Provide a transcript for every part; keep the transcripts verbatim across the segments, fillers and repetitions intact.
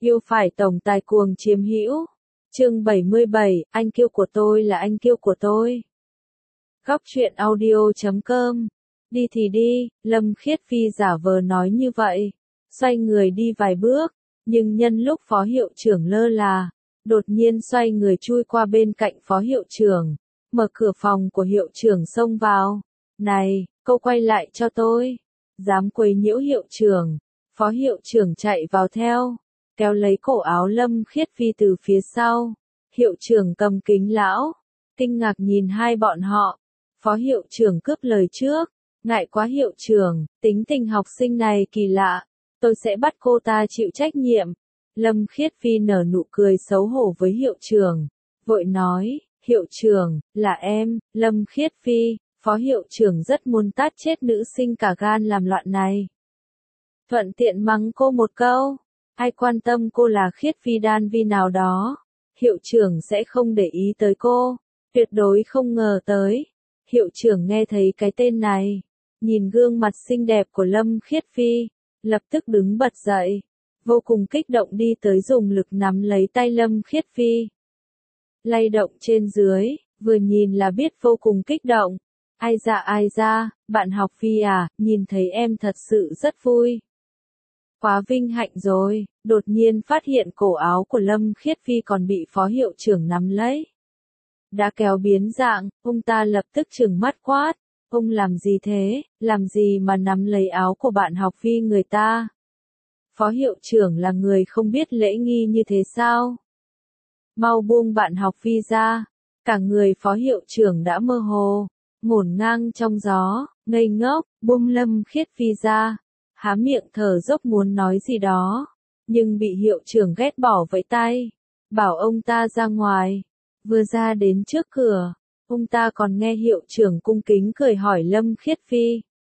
Yêu phải tổng tài cuồng chiếm hữu. Chương bảy mươi bảy, anh kiêu của tôi là anh kiêu của tôi. Góc truyện audio chấm com. Đi thì đi, Lâm Khiết Phi giả vờ nói như vậy. Xoay người đi vài bước, nhưng nhân lúc phó hiệu trưởng lơ là, đột nhiên xoay người chui qua bên cạnh phó hiệu trưởng, mở cửa phòng của hiệu trưởng xông vào. Này, cô quay lại cho tôi. Dám quấy nhiễu hiệu trưởng. Phó hiệu trưởng chạy vào theo, kéo lấy cổ áo Lâm Khiết Phi từ phía sau. Hiệu trưởng cầm kính lão, kinh ngạc nhìn hai bọn họ. Phó hiệu trưởng cướp lời trước. Ngại quá hiệu trưởng, tính tình học sinh này kỳ lạ. Tôi sẽ bắt cô ta chịu trách nhiệm. Lâm Khiết Phi nở nụ cười xấu hổ với hiệu trưởng. Vội nói, hiệu trưởng, là em, Lâm Khiết Phi. Phó hiệu trưởng rất muốn tát chết nữ sinh cả gan làm loạn này. Thuận tiện mắng cô một câu. Ai quan tâm cô là Khiết Phi đan vi nào đó. Hiệu trưởng sẽ không để ý tới cô. Tuyệt đối không ngờ tới. Hiệu trưởng nghe thấy cái tên này. Nhìn gương mặt xinh đẹp của Lâm Khiết Phi. Lập tức đứng bật dậy. Vô cùng kích động đi tới dùng lực nắm lấy tay Lâm Khiết Phi. Lay động trên dưới, vừa nhìn là biết vô cùng kích động. Ai ra ai ra, bạn học Phi à, nhìn thấy em thật sự rất vui. Quá vinh hạnh rồi, đột nhiên phát hiện cổ áo của Lâm Khiết Phi còn bị phó hiệu trưởng nắm lấy. Đã kéo biến dạng, ông ta lập tức trừng mắt quát. Ông làm gì thế, làm gì mà nắm lấy áo của bạn học Phi người ta? Phó hiệu trưởng là người không biết lễ nghi như thế sao? Mau buông bạn học Phi ra. Cả người phó hiệu trưởng đã mơ hồ, ngổn ngang trong gió, ngây ngốc, buông Lâm Khiết Phi ra. Há miệng thở dốc muốn nói gì đó, nhưng bị hiệu trưởng ghét bỏ vẫy tay, bảo ông ta ra ngoài. Vừa ra đến trước cửa, ông ta còn nghe hiệu trưởng cung kính cười hỏi Lâm Khiết Phi.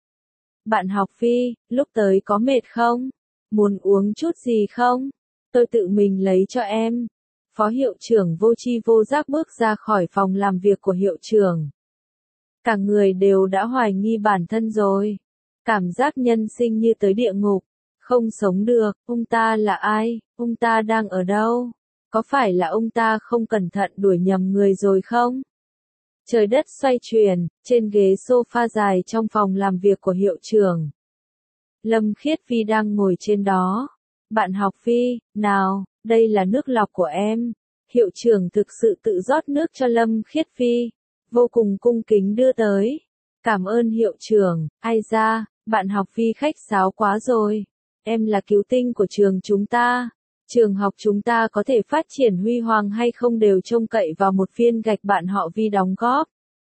Bạn học Phi, lúc tới có mệt không? Muốn uống chút gì không? Tôi tự mình lấy cho em. Phó hiệu trưởng vô tri vô giác bước ra khỏi phòng làm việc của hiệu trưởng. Cả người đều đã hoài nghi bản thân rồi. Cảm giác nhân sinh như tới địa ngục. Không sống được, ông ta là ai? Ông ta đang ở đâu? Có phải là ông ta không cẩn thận đuổi nhầm người rồi không? Trời đất xoay chuyển, trên ghế sofa dài trong phòng làm việc của hiệu trưởng. Lâm Khiết Phi đang ngồi trên đó. Bạn học Phi, nào, đây là nước lọc của em. Hiệu trưởng thực sự tự rót nước cho Lâm Khiết Phi. Vô cùng cung kính đưa tới. Cảm ơn hiệu trưởng, ai ra, bạn học Phi khách sáo quá rồi. Em là cứu tinh của trường chúng ta. Trường học chúng ta có thể phát triển huy hoàng hay không đều trông cậy vào một viên gạch bạn họ Vi đóng góp.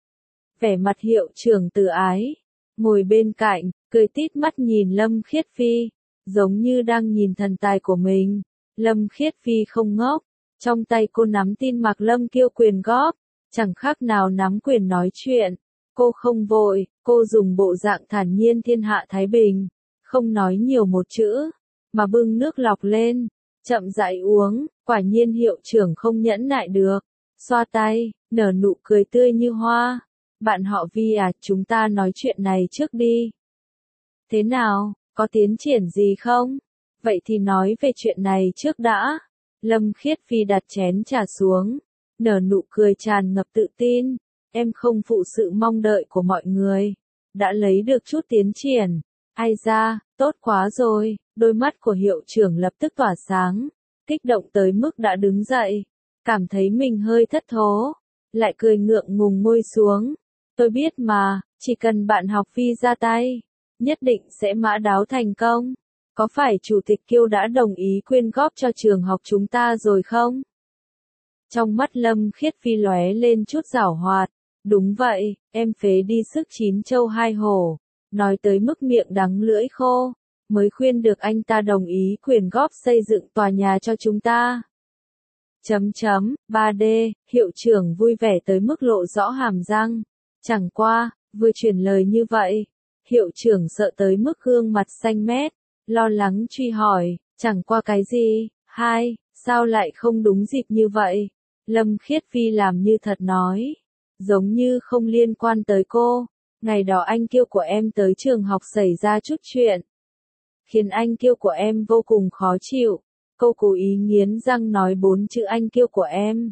Vẻ mặt hiệu trưởng từ ái. Ngồi bên cạnh, cười tít mắt nhìn Lâm Khiết Phi. Giống như đang nhìn thần tài của mình. Lâm Khiết Phi không ngốc. Trong tay cô nắm tin Mạc Lâm Kiêu quyền góp. Chẳng khác nào nắm quyền nói chuyện. Cô không vội, cô dùng bộ dạng thản nhiên thiên hạ thái bình. Không nói nhiều một chữ, mà bưng nước lọc lên. Chậm rãi uống, quả nhiên hiệu trưởng không nhẫn nại được. Xoa tay, nở nụ cười tươi như hoa. Bạn họ Vi à, chúng ta nói chuyện này trước đi. Thế nào, có tiến triển gì không? Vậy thì nói về chuyện này trước đã. Lâm Khiết Phi đặt chén trà xuống. Nở nụ cười tràn ngập tự tin. Em không phụ sự mong đợi của mọi người. Đã lấy được chút tiến triển. Ai ra, tốt quá rồi. Đôi mắt của hiệu trưởng lập tức tỏa sáng. Kích động tới mức đã đứng dậy. Cảm thấy mình hơi thất thố. Lại cười ngượng ngùng ngồi xuống. Tôi biết mà, chỉ cần bạn học Phi ra tay. Nhất định sẽ mã đáo thành công. Có phải Chủ tịch Kiêu đã đồng ý quyên góp cho trường học chúng ta rồi không? Trong mắt Lâm Khiết Phi lóe lên chút giảo hoạt. Đúng vậy, em phế đi sức chín châu hai hổ. Nói tới mức miệng đắng lưỡi khô. Mới khuyên được anh ta đồng ý quyền góp xây dựng tòa nhà cho chúng ta. Chấm chấm, ba D, hiệu trưởng vui vẻ tới mức lộ rõ hàm răng. Chẳng qua, vừa truyền lời như vậy. Hiệu trưởng sợ tới mức gương mặt xanh mét. Lo lắng truy hỏi, chẳng qua cái gì? Hai, sao lại không đúng dịp như vậy? Lâm Khiết Phi làm như thật nói. Giống như không liên quan tới cô. Ngày đó anh Kiêu của em tới trường học xảy ra chút chuyện. Khiến anh Kiêu của em vô cùng khó chịu. Cô cố ý nghiến răng nói bốn chữ anh kiêu của em.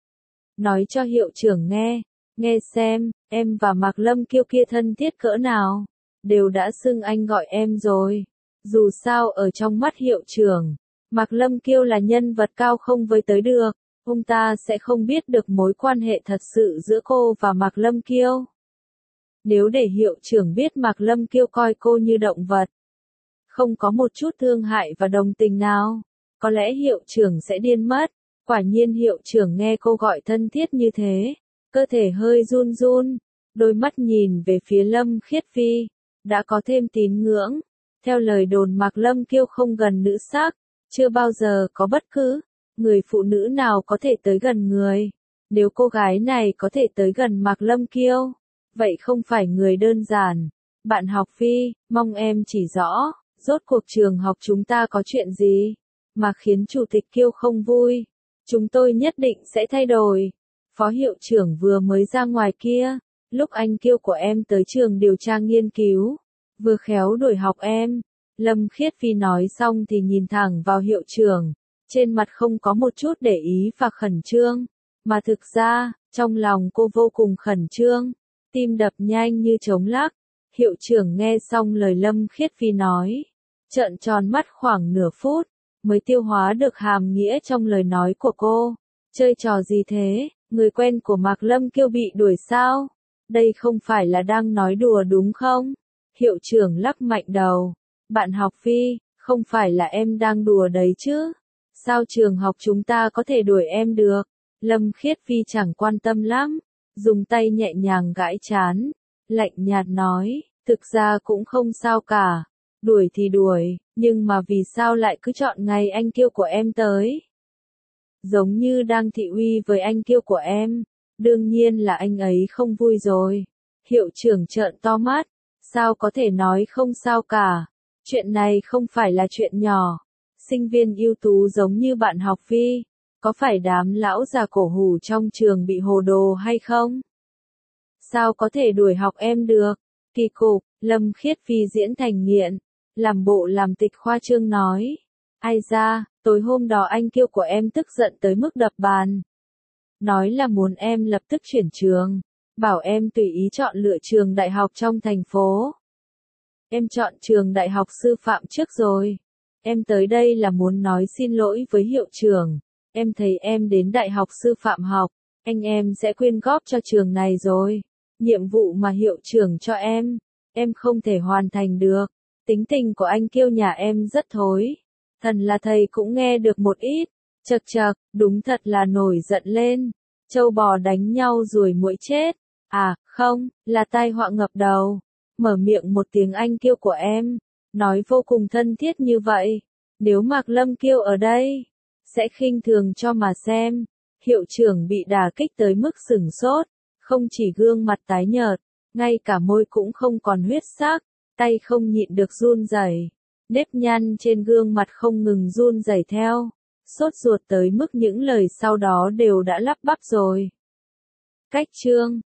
Nói cho hiệu trưởng nghe, nghe xem, em và Mạc Lâm Kiêu kia thân thiết cỡ nào, đều đã xưng anh gọi em rồi. Dù sao ở trong mắt hiệu trưởng, Mạc Lâm Kiêu là nhân vật cao không với tới được, ông ta sẽ không biết được mối quan hệ thật sự giữa cô và Mạc Lâm Kiêu. Nếu để hiệu trưởng biết Mạc Lâm Kiêu coi cô như động vật, không có một chút thương hại và đồng tình nào, có lẽ hiệu trưởng sẽ điên mất. Quả nhiên hiệu trưởng nghe cô gọi thân thiết như thế, cơ thể hơi run run, đôi mắt nhìn về phía Lâm Khiết Phi, đã có thêm tín ngưỡng. Theo lời đồn Mạc Lâm Kiêu không gần nữ sắc, chưa bao giờ có bất cứ người phụ nữ nào có thể tới gần người. Nếu cô gái này có thể tới gần Mạc Lâm Kiêu, vậy không phải người đơn giản. Bạn học Phi, mong em chỉ rõ, rốt cuộc trường học chúng ta có chuyện gì mà khiến chủ tịch Kiêu không vui. Chúng tôi nhất định sẽ thay đổi. Phó hiệu trưởng vừa mới ra ngoài kia, lúc anh Kiêu của em tới trường điều tra nghiên cứu, vừa khéo đuổi học em. Lâm Khiết Phi nói xong thì nhìn thẳng vào hiệu trưởng, trên mặt không có một chút để ý và khẩn trương, mà thực ra, trong lòng cô vô cùng khẩn trương, tim đập nhanh như trống lắc. Hiệu trưởng nghe xong lời Lâm Khiết Phi nói, trợn tròn mắt khoảng nửa phút, mới tiêu hóa được hàm nghĩa trong lời nói của cô. Chơi trò gì thế, người quen của Mạc Lâm Kiêu bị đuổi sao? Đây không phải là đang nói đùa đúng không? Hiệu trưởng lắc mạnh đầu. Bạn học Phi, không phải là em đang đùa đấy chứ? Sao trường học chúng ta có thể đuổi em được? Lâm Khiết Phi chẳng quan tâm lắm, dùng tay nhẹ nhàng gãi trán, lạnh nhạt nói, thực ra cũng không sao cả. Đuổi thì đuổi, nhưng mà vì sao lại cứ chọn ngày anh Kiêu của em tới? Giống như đang thị uy với anh Kiêu của em, đương nhiên là anh ấy không vui rồi. Hiệu trưởng trợn to mắt, sao có thể nói không sao cả? Chuyện này không phải là chuyện nhỏ. Sinh viên ưu tú giống như bạn học Phi, có phải đám lão già cổ hủ trong trường bị hồ đồ hay không? Sao có thể đuổi học em được? Kỳ cục, Lâm Khiết Phi diễn thành nghiện, làm bộ làm tịch khoa trương nói. Ai ra, tối hôm đó anh Kiêu của em tức giận tới mức đập bàn. Nói là muốn em lập tức chuyển trường, bảo em tùy ý chọn lựa trường đại học trong thành phố. Em chọn trường đại học sư phạm trước rồi. Em tới đây là muốn nói xin lỗi với hiệu trưởng. Em thấy em đến đại học sư phạm học, anh em sẽ quyên góp cho trường này rồi. Nhiệm vụ mà hiệu trưởng cho em, em không thể hoàn thành được. Tính tình của anh Kiêu nhà em rất thối. Thần là thầy cũng nghe được một ít. Chật chật, đúng thật là nổi giận lên. Trâu bò đánh nhau ruồi muỗi chết. À, không, là tai họa ngập đầu. Mở miệng một tiếng anh Kiêu của em, nói vô cùng thân thiết như vậy. Nếu Mạc Lâm Kiêu ở đây, sẽ khinh thường cho mà xem. Hiệu trưởng bị đả kích tới mức sửng sốt, không chỉ gương mặt tái nhợt, ngay cả môi cũng không còn huyết sắc, tay không nhịn được run rẩy, nếp nhăn trên gương mặt không ngừng run rẩy theo, sốt ruột tới mức những lời sau đó đều đã lắp bắp rồi. Cách chương